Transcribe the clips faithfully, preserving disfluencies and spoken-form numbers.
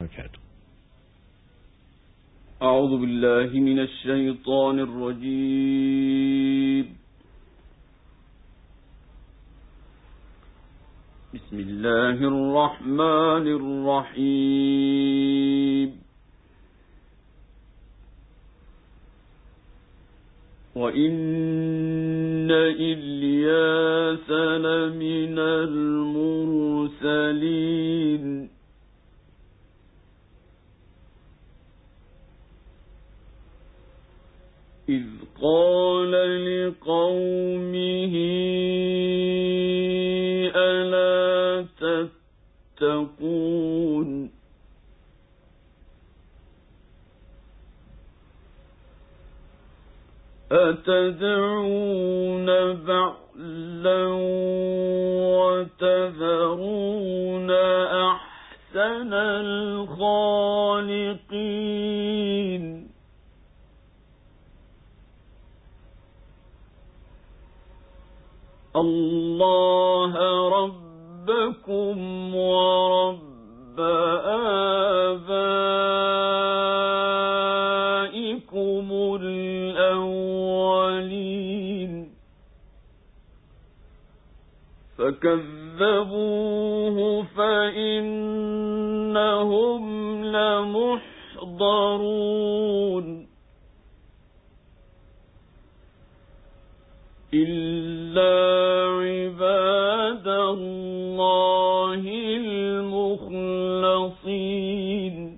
وبركاته. أعوذ بالله من الشيطان الرجيم. بسم الله الرحمن الرحيم. وإن إلياس لمن المرسلين إذ قال لقومه ألا تتقون أتدعون بعلا وتذرون أحسن الخالقين الله ربكم ورب آبائكم الأولين فكذبوه فإنهم لمحضرون إلا عباد الله المخلصين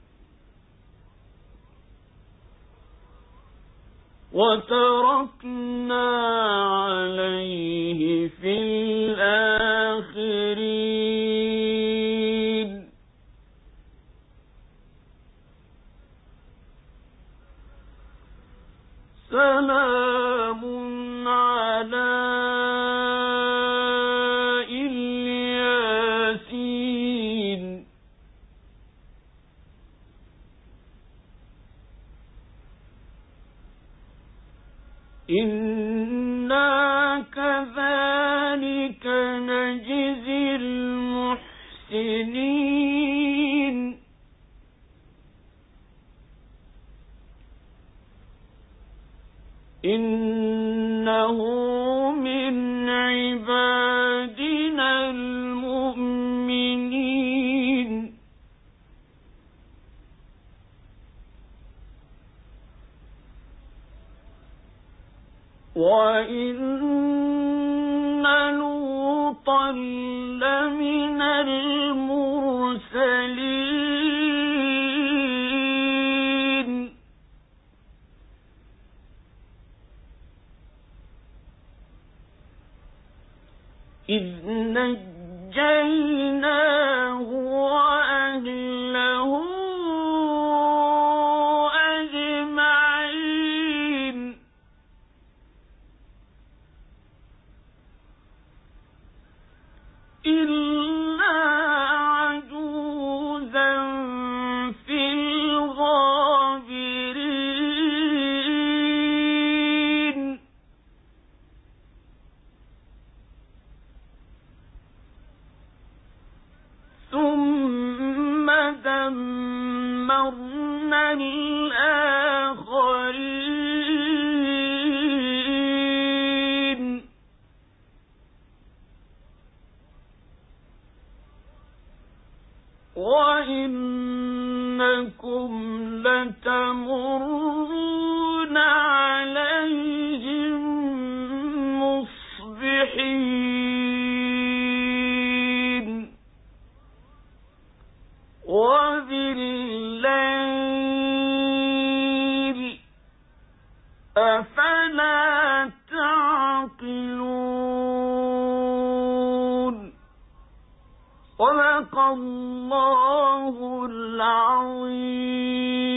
وتركنا عليه في الآخرين سلام على الياسين إنا كذلك نجزي المحسنين إنه من عبادنا المؤمنين وإن لوطا لمن المرسلين إذ نجيناه وأهله أجمعين إلا عجوزا في الغابرين ثم دمرنا الآخرين وإنكم لتمرون عليهم مصبحين وبالليل أفلا تعقلون صدق الله العظيم.